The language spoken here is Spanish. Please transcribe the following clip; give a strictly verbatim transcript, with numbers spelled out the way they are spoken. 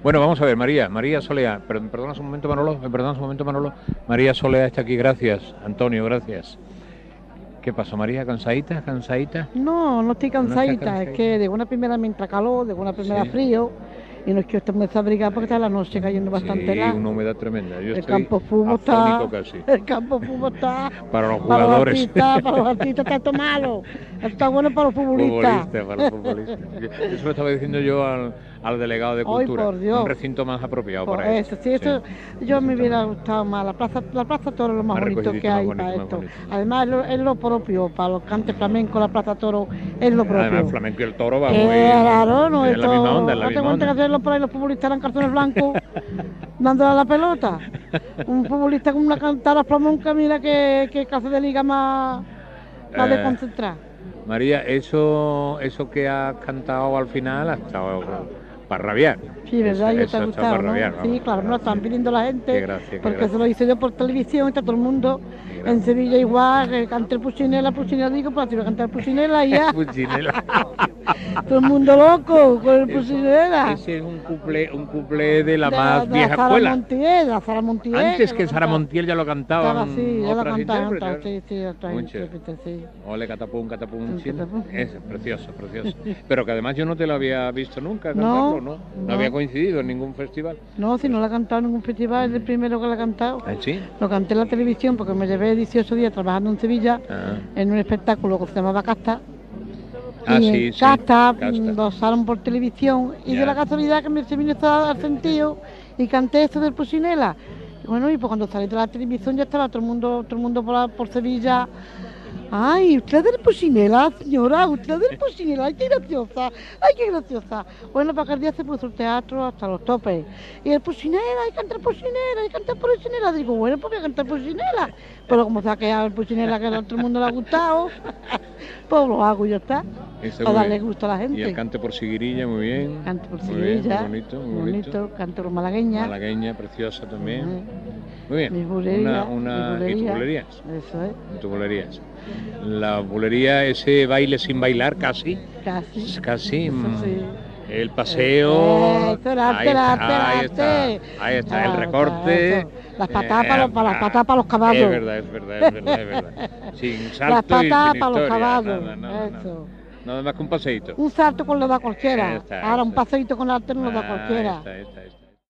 Bueno, vamos a ver, María, María Solea, per- perdonas un momento Manolo, me perdonas un momento Manolo, María Solea está aquí, gracias, Antonio, gracias. ¿Qué pasó, María? ¿Cansadita? ¿Cansadita? No, no estoy ¿No estás cansadita, es cansadita? que de una primera me entra calor, de una primera Sí. frío, y no es que usted me está abrigado porque está la noche cayendo bastante Sí, helada. una humedad tremenda. Yo El estoy campo fútbol está, afónico casi. el campo fútbol está, Para los para los jugadores. artistas, para los artistas está todo malo, está bueno para los futbolistas. Futbolista, para los futbolistas. Eso lo estaba diciendo yo al, al delegado de Ay, Cultura. por Dios. Un recinto más apropiado Por para eso, esto. sí, esto, Sí. yo me hubiera gustado más, la plaza, la plaza Toro es lo más Más bonito recogidito, que más hay bonito, para más esto. bonito. Además es lo, es lo propio, para los cantes flamencos, la plaza Toro es lo propio. Además, el flamenco y el toro va Eh, muy... claro, no en es la misma todo- onda, en la no te misma cuentes que onda. hacerlo por ahí los futbolistas eran cartones blancos dándole a la pelota. Un futbolista con una cantara flamenca, mira que, que clase de liga más, más Eh, desconcentrada. María, eso, eso que has cantado al final ha estado para rabiar. Sí, verdad, Eso- yo eso te ha ha estado gustado, para ¿no? rabiar, Sí, vamos. claro, me lo están pidiendo la gente, Qué gracia, qué porque gracia. se lo hice yo por televisión, está todo el mundo. Qué En gracia. Sevilla igual, que cante el Puchinela, Puchinela digo, pues te voy a cantar Puchinela y ya. Puchinela. Todo el mundo loco con el Eso- Puchinela. Ese es un cuplé, un cuplé de la De- más de vieja Sara escuela. Montiel, la Sara Montiel. Antes que lo Sara cantaba. Montiel ya lo cantaban Estaba así, ya lo otras cantaban, intérpretes. sí, sí, otras Muy chévere. intérpretes, sí. Ole, catapum, catapum, Un chin. catapum. Es precioso, precioso. Pero que además yo no te lo había visto nunca No, cantarlo, ¿no? No, no. había coincidido en ningún festival. No, si no la he cantado en ningún festival, es el primero que la he cantado. ¿Ah, sí? Lo canté en la televisión porque me llevé dieciocho días trabajando en Sevilla Ah, en un espectáculo que se llamaba Casta. Ah, y sí, en sí, Casta Casta. mm, lo usaron por televisión y Ya. de la casualidad que me, se vino estaba al sentido y canté esto del Puchinela. Y bueno, y pues cuando salí de la televisión ya estaba todo el mundo, todo el mundo por, la- por Sevilla. Ay, usted es del Puchinela, señora, usted es del Puchinela, ay, qué graciosa, ay, qué graciosa. Bueno, para aquel día se puso el teatro hasta los topes. Y el Puchinela, hay que cantar Puchinela, hay que cantar Puchinela. Digo, bueno, pues voy a cantar Puchinela. Pero como se ha quedado el Puchinela que a todo el mundo le ha gustado, pues lo hago y ya está. Eso Para muy darle bien. gusto a la gente. Y el cante por Siguirilla, muy bien. Canto por Muy bien, Sevilla, muy bonito, muy bonito. canto por malagueña. Malagueña, preciosa también. Ujú. Muy bien. Mis bulerías, Una, una... mis ¿Y tu bulerías. bulerías? Eso es, ¿Y tu bulerías? La bulería, ese baile sin bailar casi. casi. Casi. Eso mm, sí. El paseo. Eso, el arte, ahí, el está, arte, el ahí arte. está, ahí está, el Ah, recorte. eso. Las patadas para los- para las ah, patadas para los caballos. Es verdad, es verdad, es verdad, es verdad. Sin salto Las y patadas sin para los historia, caballos. nada, nada, nada. Eso. Nada más que un paseíto. Un salto con lo da cualquiera. Esta, Ahora un esta. paseíto con arte no lo da Ah, cualquiera. esta, esta, esta.